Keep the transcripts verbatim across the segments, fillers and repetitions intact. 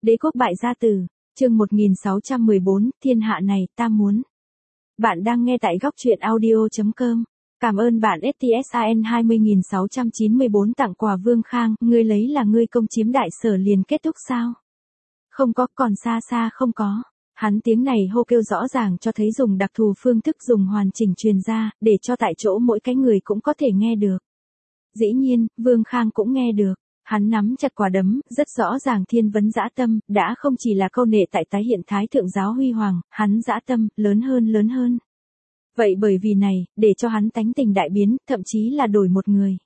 Đế quốc bại gia tử, chương một nghìn sáu trăm mười bốn, thiên hạ này ta muốn. Bạn đang nghe tại góc truyện audio chấm com. Cảm ơn bạn ét tê ét i en hai mươi nghìn sáu trăm chín mươi bốn tặng quà Vương Khang, ngươi lấy là ngươi công chiếm đại sở liền kết thúc sao? Không có, còn xa xa không có. Hắn tiếng này hô kêu rõ ràng cho thấy dùng đặc thù phương thức dùng hoàn chỉnh truyền ra, để cho tại chỗ mỗi cái người cũng có thể nghe được. Dĩ nhiên, Vương Khang cũng nghe được. Hắn nắm chặt quả đấm, rất rõ ràng thiên vấn dã tâm, đã không chỉ là câu nệ tại tái hiện thái thượng giáo huy hoàng, hắn dã tâm, lớn hơn lớn hơn. Vậy bởi vì này, để cho hắn tánh tình đại biến, thậm chí là đổi một người.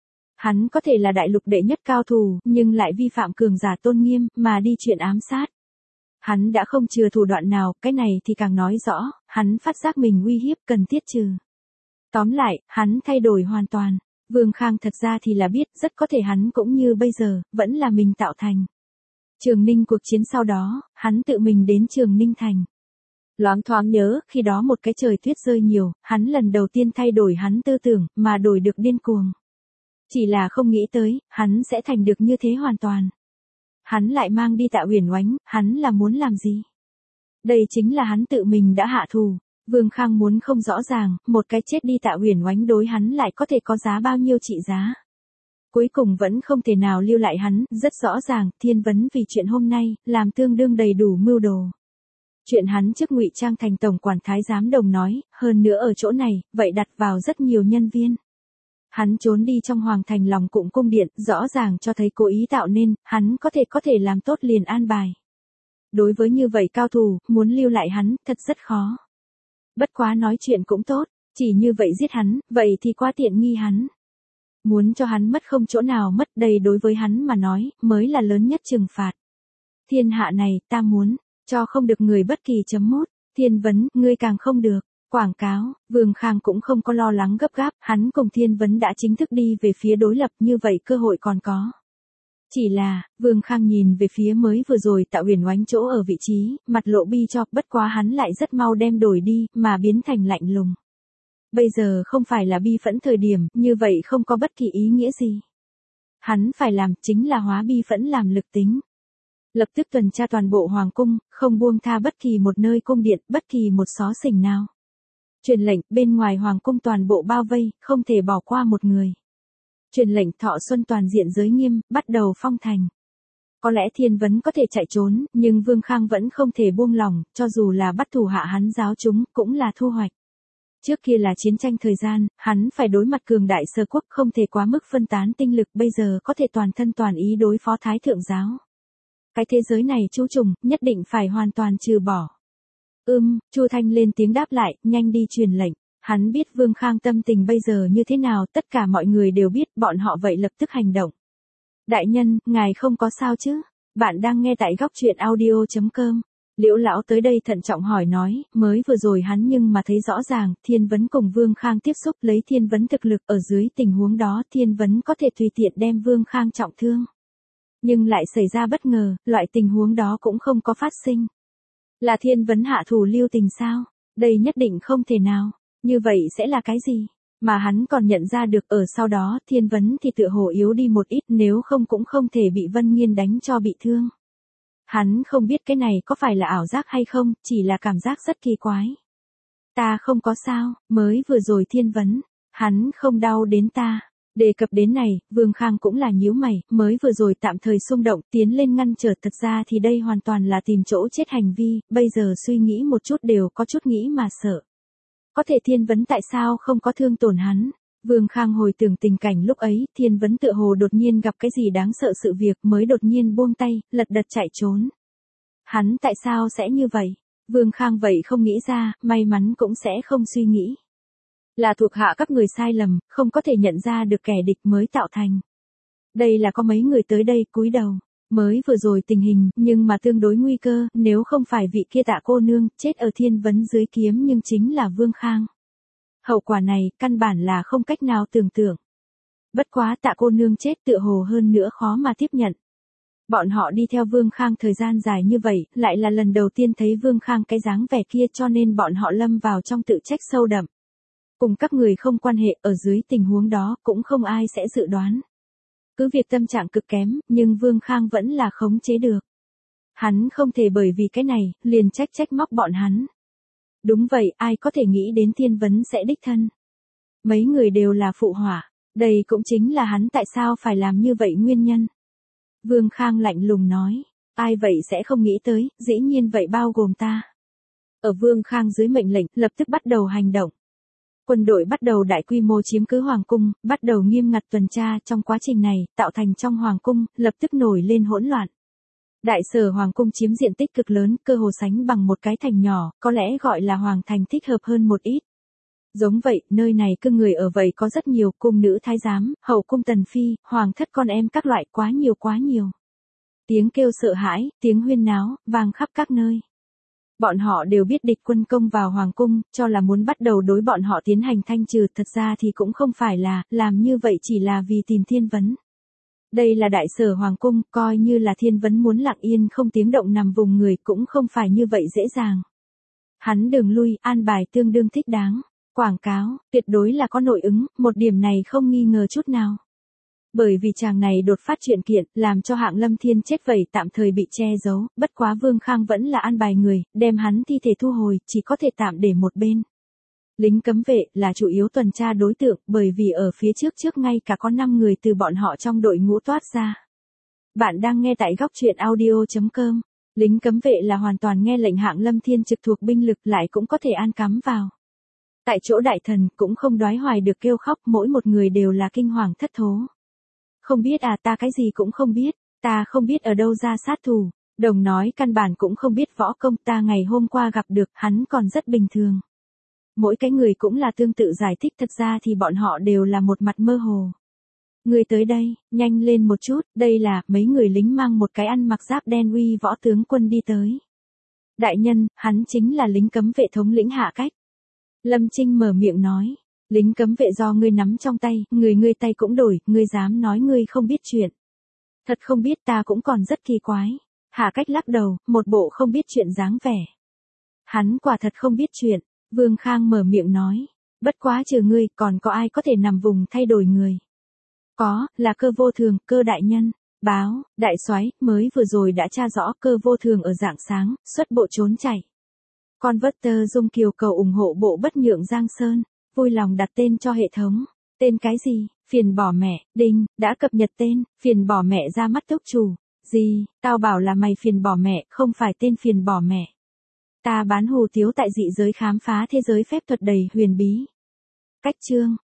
Hắn có thể là đại lục đệ nhất cao thủ, nhưng lại vi phạm cường giả tôn nghiêm, mà đi chuyện ám sát. Hắn đã không chừa thủ đoạn nào, cái này thì càng nói rõ, hắn phát giác mình uy hiếp cần tiết trừ. Tóm lại, hắn thay đổi hoàn toàn. Vương Khang thật ra thì là biết, rất có thể hắn cũng như bây giờ, vẫn là mình tạo thành. Trường Ninh cuộc chiến sau đó, hắn tự mình đến Trường Ninh thành. Loáng thoáng nhớ, khi đó một cái trời tuyết rơi nhiều, hắn lần đầu tiên thay đổi hắn tư tưởng, mà đổi được điên cuồng. Chỉ là không nghĩ tới, hắn sẽ thành được như thế hoàn toàn. Hắn lại mang đi Tạ Uyển Oánh, hắn là muốn làm gì? Đây chính là hắn tự mình đã hạ thù. Vương Khang muốn không rõ ràng, một cái chết đi Tạ Uyển Oánh đối hắn lại có thể có giá bao nhiêu trị giá. Cuối cùng vẫn không thể nào lưu lại hắn, rất rõ ràng, thiên vấn vì chuyện hôm nay, làm tương đương đầy đủ mưu đồ. Chuyện hắn trước ngụy trang thành tổng quản thái giám đồng nói, hơn nữa ở chỗ này, vậy đặt vào rất nhiều nhân viên. Hắn trốn đi trong hoàng thành lòng cụm cung điện, rõ ràng cho thấy cố ý tạo nên, hắn có thể có thể làm tốt liền an bài. Đối với như vậy cao thủ, muốn lưu lại hắn, thật rất khó. Bất quá nói chuyện cũng tốt, chỉ như vậy giết hắn, vậy thì quá tiện nghi hắn. Muốn cho hắn mất không chỗ nào mất, đây đối với hắn mà nói, mới là lớn nhất trừng phạt. Thiên hạ này, ta muốn, cho không được người bất kỳ chấm mốt, thiên vấn, ngươi càng không được. Quảng cáo, Vương Khang cũng không có lo lắng gấp gáp, hắn cùng thiên vấn đã chính thức đi về phía đối lập, như vậy cơ hội còn có. Chỉ là, Vương Khang nhìn về phía mới vừa rồi Tạ Uyển Oánh chỗ ở vị trí, mặt lộ bi cho, bất quá hắn lại rất mau đem đổi đi, mà biến thành lạnh lùng. Bây giờ không phải là bi phẫn thời điểm, như vậy không có bất kỳ ý nghĩa gì. Hắn phải làm chính là hóa bi phẫn làm lực tính. Lập tức tuần tra toàn bộ hoàng cung, không buông tha bất kỳ một nơi cung điện, bất kỳ một xó xỉnh nào. Truyền lệnh, bên ngoài hoàng cung toàn bộ bao vây, không thể bỏ qua một người. Truyền lệnh thọ xuân toàn diện giới nghiêm, bắt đầu phong thành. Có lẽ thiên vấn có thể chạy trốn, nhưng Vương Khang vẫn không thể buông lỏng, cho dù là bắt thủ hạ hắn giáo chúng, cũng là thu hoạch. Trước kia là chiến tranh thời gian, hắn phải đối mặt cường đại sở quốc không thể quá mức phân tán tinh lực, bây giờ có thể toàn thân toàn ý đối phó thái thượng giáo. Cái thế giới này chu trùng, nhất định phải hoàn toàn trừ bỏ. Ưm, Chu Thanh lên tiếng đáp lại, nhanh đi truyền lệnh. Hắn biết Vương Khang tâm tình bây giờ như thế nào, tất cả mọi người đều biết, bọn họ vậy lập tức hành động. Đại nhân, ngài không có sao chứ? Bạn đang nghe tại góc truyện audio chấm com. Liễu lão tới đây thận trọng hỏi nói, mới vừa rồi hắn nhưng mà thấy rõ ràng, thiên vấn cùng Vương Khang tiếp xúc lấy thiên vấn thực lực, ở dưới tình huống đó thiên vấn có thể tùy tiện đem Vương Khang trọng thương. Nhưng lại xảy ra bất ngờ, loại tình huống đó cũng không có phát sinh. Là thiên vấn hạ thủ lưu tình sao? Đây nhất định không thể nào. Như vậy sẽ là cái gì? Mà hắn còn nhận ra được ở sau đó thiên vấn thì tựa hồ yếu đi một ít, nếu không cũng không thể bị Vân Nghiên đánh cho bị thương. Hắn không biết cái này có phải là ảo giác hay không, chỉ là cảm giác rất kỳ quái. Ta không có sao, mới vừa rồi thiên vấn, hắn không đau đến ta. Đề cập đến này, Vương Khang cũng là nhíu mày, mới vừa rồi tạm thời xung động, tiến lên ngăn trở, thật ra thì đây hoàn toàn là tìm chỗ chết hành vi, bây giờ suy nghĩ một chút đều có chút nghĩ mà sợ. Có thể thiên vấn tại sao không có thương tổn hắn? Vương Khang hồi tưởng tình cảnh lúc ấy, thiên vấn tựa hồ đột nhiên gặp cái gì đáng sợ sự việc mới đột nhiên buông tay, lật đật chạy trốn. Hắn tại sao sẽ như vậy? Vương Khang vậy không nghĩ ra, may mắn cũng sẽ không suy nghĩ. Là thuộc hạ các người sai lầm, không có thể nhận ra được kẻ địch mới tạo thành. Đây là có mấy người tới đây cúi đầu. Mới vừa rồi tình hình, nhưng mà tương đối nguy cơ, nếu không phải vị kia Tạ cô nương, chết ở thiên vấn dưới kiếm nhưng chính là Vương Khang. Hậu quả này, căn bản là không cách nào tưởng tượng. Bất quá Tạ cô nương chết tựa hồ hơn nữa khó mà tiếp nhận. Bọn họ đi theo Vương Khang thời gian dài như vậy, lại là lần đầu tiên thấy Vương Khang cái dáng vẻ kia cho nên bọn họ lâm vào trong tự trách sâu đậm. Cùng các người không quan hệ, ở dưới tình huống đó, cũng không ai sẽ dự đoán. Cứ việc tâm trạng cực kém, nhưng Vương Khang vẫn là khống chế được. Hắn không thể bởi vì cái này, liền trách trách móc bọn hắn. Đúng vậy, ai có thể nghĩ đến Thiên Vấn sẽ đích thân. Mấy người đều là phụ họa, đây cũng chính là hắn tại sao phải làm như vậy nguyên nhân. Vương Khang lạnh lùng nói, ai vậy sẽ không nghĩ tới, dĩ nhiên vậy bao gồm ta. Ở Vương Khang dưới mệnh lệnh, lập tức bắt đầu hành động. Quân đội bắt đầu đại quy mô chiếm cứ Hoàng cung, bắt đầu nghiêm ngặt tuần tra, trong quá trình này, tạo thành trong Hoàng cung, lập tức nổi lên hỗn loạn. Đại sở Hoàng cung chiếm diện tích cực lớn, cơ hồ sánh bằng một cái thành nhỏ, có lẽ gọi là Hoàng thành thích hợp hơn một ít. Giống vậy, nơi này cư người ở vậy có rất nhiều, cung nữ thái giám, hậu cung tần phi, hoàng thất con em các loại, quá nhiều quá nhiều. Tiếng kêu sợ hãi, tiếng huyên náo, vang khắp các nơi. Bọn họ đều biết địch quân công vào hoàng cung, cho là muốn bắt đầu đối bọn họ tiến hành thanh trừ, thật ra thì cũng không phải là, làm như vậy chỉ là vì tìm Thiên Vấn. Đây là đại sở hoàng cung, coi như là Thiên Vấn muốn lặng yên không tiếng động nằm vùng người cũng không phải như vậy dễ dàng. Hắn đường lui, an bài tương đương thích đáng. Quảng cáo, tuyệt đối là có nội ứng, một điểm này không nghi ngờ chút nào. Bởi vì chàng này đột phát chuyện kiện, làm cho Hạng Lâm Thiên chết vậy tạm thời bị che giấu, bất quá Vương Khang vẫn là an bài người, đem hắn thi thể thu hồi, chỉ có thể tạm để một bên. Lính cấm vệ là chủ yếu tuần tra đối tượng, bởi vì ở phía trước trước ngay cả có năm người từ bọn họ trong đội ngũ toát ra. Bạn đang nghe tại góc truyện audio chấm com. Lính cấm vệ là hoàn toàn nghe lệnh Hạng Lâm Thiên trực thuộc binh lực lại cũng có thể an cắm vào. Tại chỗ đại thần cũng không đoái hoài được kêu khóc, mỗi một người đều là kinh hoàng thất thố. Không biết à, ta cái gì cũng không biết, ta không biết ở đâu ra sát thủ. Đồng nói căn bản cũng không biết võ công, ta ngày hôm qua gặp được, hắn còn rất bình thường. Mỗi cái người cũng là tương tự giải thích, thật ra thì bọn họ đều là một mặt mơ hồ. Người tới đây, nhanh lên một chút, đây là mấy người lính mang một cái ăn mặc giáp đen uy võ tướng quân đi tới. Đại nhân, hắn chính là lính cấm vệ thống lĩnh Hạ Cách. Lâm Trinh mở miệng nói, lính cấm vệ do ngươi nắm trong tay, người ngươi tay cũng đổi, ngươi dám nói ngươi không biết chuyện. Thật không biết, ta cũng còn rất kỳ quái. Hạ Cách lắc đầu, một bộ không biết chuyện dáng vẻ. Hắn quả thật không biết chuyện, Vương Khang mở miệng nói, bất quá trừ ngươi, còn có ai có thể nằm vùng thay đổi người. Có, là Cơ Vô Thường, Cơ đại nhân. Báo, đại soái mới vừa rồi đã tra rõ Cơ Vô Thường ở rạng sáng, xuất bộ trốn chạy. Converter Dung Kiều cầu ủng hộ bộ bất nhượng Giang Sơn, vui lòng đặt tên cho hệ thống. Tên cái gì? Phiền bỏ mẹ, đinh, đã cập nhật tên, phiền bỏ mẹ ra mắt túc chủ. Gì, tao bảo là mày phiền bỏ mẹ, không phải tên phiền bỏ mẹ. Ta bán hù tiếu tại dị giới khám phá thế giới phép thuật đầy huyền bí. Cách chương.